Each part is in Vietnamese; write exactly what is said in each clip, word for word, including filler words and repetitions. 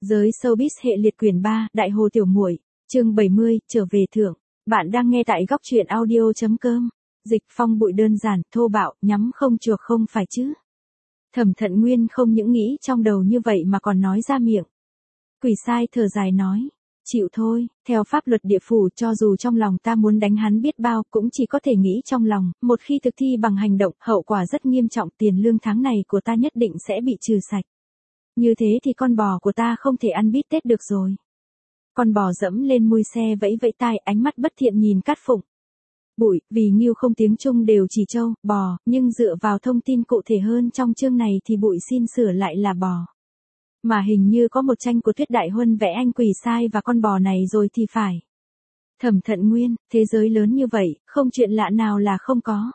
Giới showbiz hệ liệt quyển ba, Đại Hồ Tiểu Muội, chương bảy mươi, trở về thượng. Bạn đang nghe tại góc truyện audio chấm com. Dịch phong bụi đơn giản, thô bạo, nhắm không chuộc không phải chứ. Thẩm Thận Nguyên không những nghĩ trong đầu như vậy mà còn nói ra miệng. Quỷ sai thở dài nói, chịu thôi, theo pháp luật địa phủ cho dù trong lòng ta muốn đánh hắn biết bao cũng chỉ có thể nghĩ trong lòng, một khi thực thi bằng hành động hậu quả rất nghiêm trọng, tiền lương tháng này của ta nhất định sẽ bị trừ sạch. Như thế thì con bò của ta không thể ăn bít tết được rồi. Con bò dẫm lên mui xe vẫy vẫy tai, ánh mắt bất thiện nhìn Cát Phụng. Bụi, vì Ngưu không tiếng Trung đều chỉ trâu, bò, nhưng dựa vào thông tin cụ thể hơn trong chương này thì Bụi xin sửa lại là bò. Mà hình như có một tranh của Tuyết Đại Huân vẽ anh quỷ sai và con bò này rồi thì phải. Thẩm Thận Nguyên, thế giới lớn như vậy, không chuyện lạ nào là không có.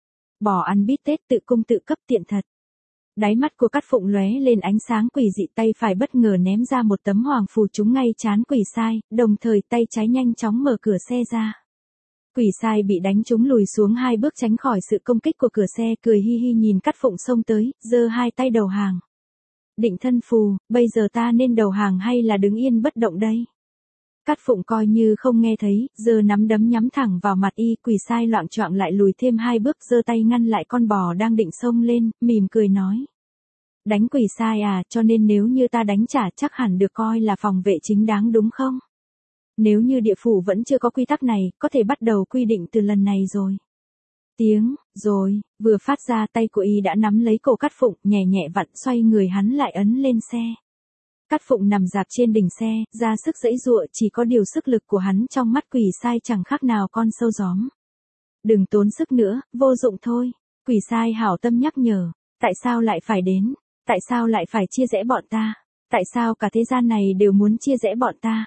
Bò ăn bít tết tự cung tự cấp tiện thật. Đáy mắt của Cát Phụng lóe lên ánh sáng quỷ dị, tay phải bất ngờ ném ra một tấm hoàng phù trúng ngay trán quỷ sai, đồng thời tay trái nhanh chóng mở cửa xe ra. Quỷ sai bị đánh trúng lùi xuống hai bước tránh khỏi sự công kích của cửa xe, cười hi hi nhìn Cát Phụng xông tới, giơ hai tay đầu hàng. Định thân phù, bây giờ ta nên đầu hàng hay là đứng yên bất động đây? Cát Phụng coi như không nghe thấy, giơ nắm đấm nhắm thẳng vào mặt y, quỷ sai loạng choạng lại lùi thêm hai bước, giơ tay ngăn lại con bò đang định xông lên, mỉm cười nói. Đánh quỷ sai à, cho nên nếu như ta đánh trả chắc hẳn được coi là phòng vệ chính đáng đúng không? Nếu như địa phủ vẫn chưa có quy tắc này, có thể bắt đầu quy định từ lần này rồi. Tiếng, rồi, vừa phát ra tay của y đã nắm lấy cổ Cát Phụng, nhẹ nhẹ vặn xoay người hắn lại ấn lên xe. Cát Phụng nằm dạp trên đỉnh xe, ra sức giãy giụa, chỉ có điều sức lực của hắn trong mắt quỷ sai chẳng khác nào con sâu gióm. Đừng tốn sức nữa, vô dụng thôi. Quỷ sai hảo tâm nhắc nhở, tại sao lại phải đến? Tại sao lại phải chia rẽ bọn ta? Tại sao cả thế gian này đều muốn chia rẽ bọn ta?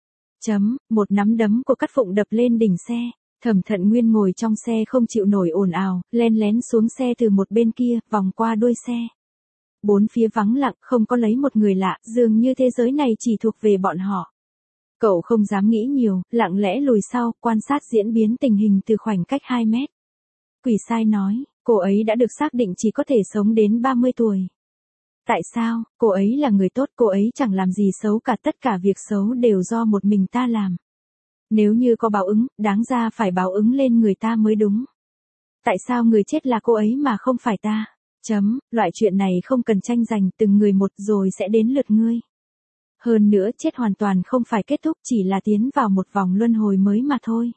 Chấm, một nắm đấm của Cát Phụng đập lên đỉnh xe. Thẩm Thận Nguyên ngồi trong xe không chịu nổi ồn ào, len lén xuống xe từ một bên kia, vòng qua đuôi xe. Bốn phía vắng lặng, không có lấy một người lạ, dường như thế giới này chỉ thuộc về bọn họ. Cậu không dám nghĩ nhiều, lặng lẽ lùi sau, quan sát diễn biến tình hình từ khoảnh cách hai mét. Quỷ sai nói, cô ấy đã được xác định chỉ có thể sống đến ba mươi tuổi. Tại sao? Cô ấy là người tốt, cô ấy chẳng làm gì xấu cả, tất cả việc xấu đều do một mình ta làm. Nếu như có báo ứng, đáng ra phải báo ứng lên người ta mới đúng. Tại sao người chết là cô ấy mà không phải ta? Chấm, loại chuyện này không cần tranh giành, từng người một rồi sẽ đến lượt ngươi. Hơn nữa chết hoàn toàn không phải kết thúc, chỉ là tiến vào một vòng luân hồi mới mà thôi.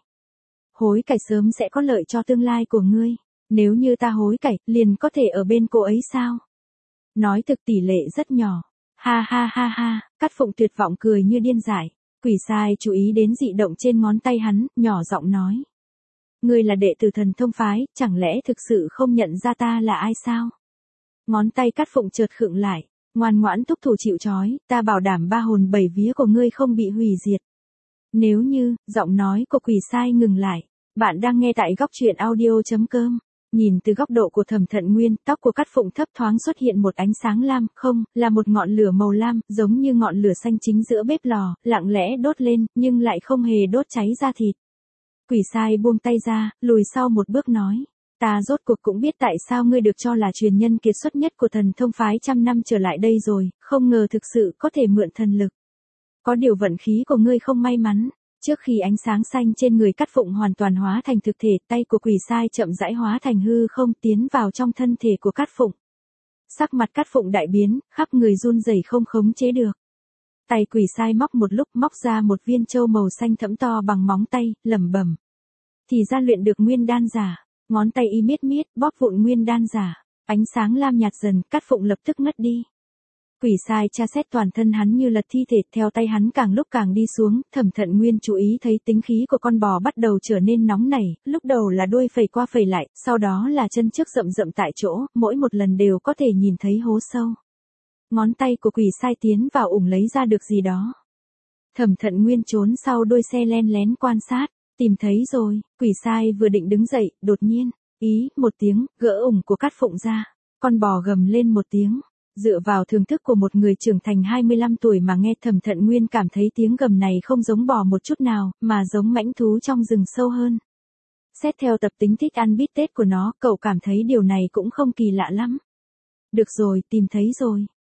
Hối cải sớm sẽ có lợi cho tương lai của ngươi. Nếu như ta hối cải, liền có thể ở bên cô ấy sao? Nói thực tỷ lệ rất nhỏ. Ha ha ha ha, Cát Phụng tuyệt vọng cười như điên dại. Quỷ sai chú ý đến dị động trên ngón tay hắn, nhỏ giọng nói. Ngươi là đệ tử Thần Thông phái, chẳng lẽ thực sự không nhận ra ta là ai sao? Ngón tay Cát Phụng chợt khựng lại, ngoan ngoãn thúc thủ chịu trói, ta bảo đảm ba hồn bảy vía của ngươi không bị hủy diệt. Nếu như, giọng nói của quỷ sai ngừng lại, bạn đang nghe tại góc truyện audio chấm com. Nhìn từ góc độ của Thẩm Thận Nguyên, tóc của Cát Phụng thấp thoáng xuất hiện một ánh sáng lam, không, là một ngọn lửa màu lam, giống như ngọn lửa xanh chính giữa bếp lò, lặng lẽ đốt lên, nhưng lại không hề đốt cháy da thịt. Quỷ sai buông tay ra, lùi sau một bước nói, ta rốt cuộc cũng biết tại sao ngươi được cho là truyền nhân kiệt xuất nhất của Thần Thông phái trăm năm trở lại đây rồi, không ngờ thực sự có thể mượn thần lực. Có điều vận khí của ngươi không may mắn. Trước khi ánh sáng xanh trên người Cát Phụng hoàn toàn hóa thành thực thể, tay của quỷ sai chậm rãi hóa thành hư không, tiến vào trong thân thể của Cát Phụng. Sắc mặt Cát Phụng đại biến, khắp người run rẩy không khống chế được. Tay quỷ sai móc một lúc, móc ra một viên châu màu xanh thẫm to bằng móng tay, lẩm bẩm. Thì ra luyện được nguyên đan giả. Ngón tay y miết miết, bóp vụn nguyên đan giả. Ánh sáng lam nhạt dần, Cát Phụng lập tức ngất đi. Quỷ sai tra xét toàn thân hắn như lật thi thể, theo tay hắn càng lúc càng đi xuống, Thẩm Thận Nguyên chú ý thấy tính khí của con bò bắt đầu trở nên nóng nảy, lúc đầu là đuôi phẩy qua phẩy lại, sau đó là chân trước rậm rậm tại chỗ, mỗi một lần đều có thể nhìn thấy hố sâu. Ngón tay của quỷ sai tiến vào ủng lấy ra được gì đó. Thẩm Thận Nguyên trốn sau đuôi xe len lén quan sát, tìm thấy rồi, quỷ sai vừa định đứng dậy, đột nhiên, ý, một tiếng, gỡ ủng của Cát Phụng ra, con bò gầm lên một tiếng. Dựa vào thưởng thức của một người trưởng thành hai mươi lăm tuổi mà nghe, Thẩm Thận Nguyên cảm thấy tiếng gầm này không giống bò một chút nào, mà giống mãnh thú trong rừng sâu hơn. Xét theo tập tính thích ăn bít tết của nó, cậu cảm thấy điều này cũng không kỳ lạ lắm. Được rồi, tìm thấy rồi.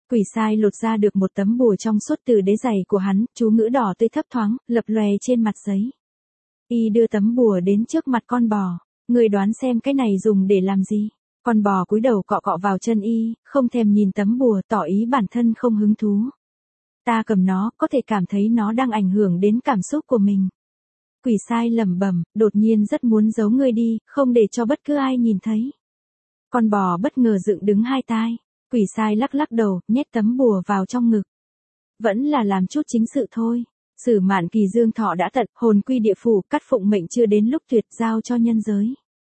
Quỷ sai lột ra được một tấm bùa trong suốt từ đế giày của hắn, chú ngữ đỏ tươi thấp thoáng, lập lòe trên mặt giấy. Y đưa tấm bùa đến trước mặt con bò. Người đoán xem cái này dùng để làm gì? Con bò cúi đầu cọ cọ vào chân y, không thèm nhìn tấm bùa, tỏ ý bản thân không hứng thú. Ta cầm nó, có thể cảm thấy nó đang ảnh hưởng đến cảm xúc của mình. Quỷ sai lẩm bẩm, đột nhiên rất muốn giấu ngươi đi, không để cho bất cứ ai nhìn thấy. Con bò bất ngờ dựng đứng hai tai. Quỷ sai lắc lắc đầu, nhét tấm bùa vào trong ngực. Vẫn là làm chút chính sự thôi. Sử mạn kỳ dương thọ đã tận, hồn quy địa phủ, cắt phụng mệnh chưa đến lúc tuyệt giao cho nhân giới.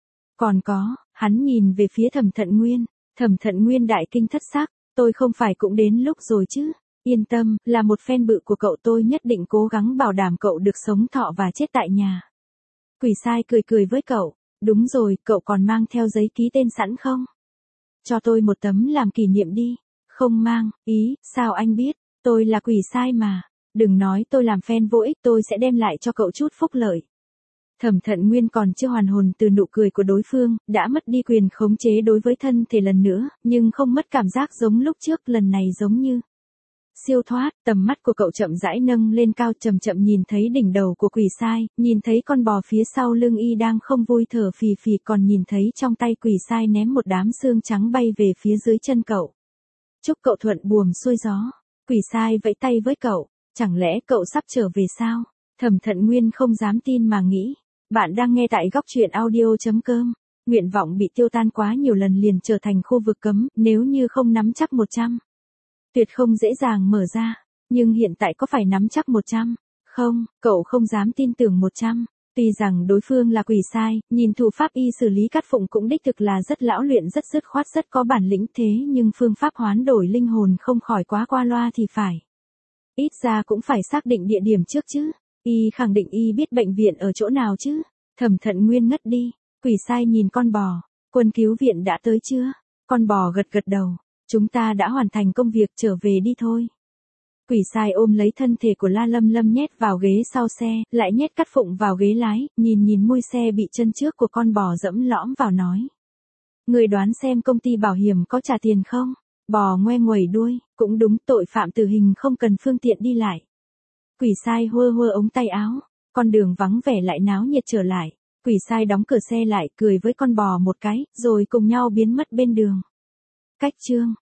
Còn có, hắn nhìn về phía Thẩm Thận Nguyên. Thẩm Thận Nguyên đại kinh thất sắc, tôi không phải cũng đến lúc rồi chứ. Yên tâm, là một fan bự của cậu, tôi nhất định cố gắng bảo đảm cậu được sống thọ và chết tại nhà. Quỷ sai cười cười với cậu. Đúng rồi, cậu còn mang theo giấy ký tên sẵn không? Cho tôi một tấm làm kỷ niệm đi. Không mang, ý, sao anh biết, tôi là quỷ sai mà. Đừng nói tôi làm fan vô ích, tôi sẽ đem lại cho cậu chút phúc lợi. Thẩm Thận Nguyên còn chưa hoàn hồn từ nụ cười của đối phương, đã mất đi quyền khống chế đối với thân thể lần nữa, nhưng không mất cảm giác giống lúc trước, lần này giống như siêu thoát. Tầm mắt của cậu chậm rãi nâng lên cao, chậm chậm nhìn thấy đỉnh đầu của quỷ sai, nhìn thấy con bò phía sau lưng y đang không vui thở phì phì, còn nhìn thấy trong tay quỷ sai ném một đám xương trắng bay về phía dưới chân cậu. Chúc cậu thuận buồm xuôi gió. Quỷ sai vẫy tay với cậu. Chẳng lẽ cậu sắp trở về sao? Thẩm Thận Nguyên không dám tin mà nghĩ. Bạn đang nghe tại góc truyện audio.com. Nguyện vọng bị tiêu tan quá nhiều lần liền trở thành khu vực cấm, nếu như không nắm chắc một trăm. Tuyệt không dễ dàng mở ra. Nhưng hiện tại có phải nắm chắc một trăm? Không, cậu không dám tin tưởng một trăm. Tuy rằng đối phương là quỷ sai, nhìn thủ pháp y xử lý cắt phụng cũng đích thực là rất lão luyện, rất dứt khoát, rất có bản lĩnh, thế nhưng phương pháp hoán đổi linh hồn không khỏi quá qua loa thì phải. Ít ra cũng phải xác định địa điểm trước chứ. Y khẳng định y biết bệnh viện ở chỗ nào chứ. Thẩm Thận Nguyên ngất đi. Quỷ sai nhìn con bò. Quân cứu viện đã tới chưa? Con bò gật gật đầu. Chúng ta đã hoàn thành công việc, trở về đi thôi. Quỷ sai ôm lấy thân thể của La Lâm Lâm nhét vào ghế sau xe, lại nhét cắt phụng vào ghế lái, nhìn nhìn mui xe bị chân trước của con bò dẫm lõm vào nói. Người đoán xem công ty bảo hiểm có trả tiền không? Bò ngoe nguẩy đuôi, cũng đúng, tội phạm tử hình không cần phương tiện đi lại. Quỷ sai hơ hơ ống tay áo, con đường vắng vẻ lại náo nhiệt trở lại. Quỷ sai đóng cửa xe lại, cười với con bò một cái, rồi cùng nhau biến mất bên đường. Cách chương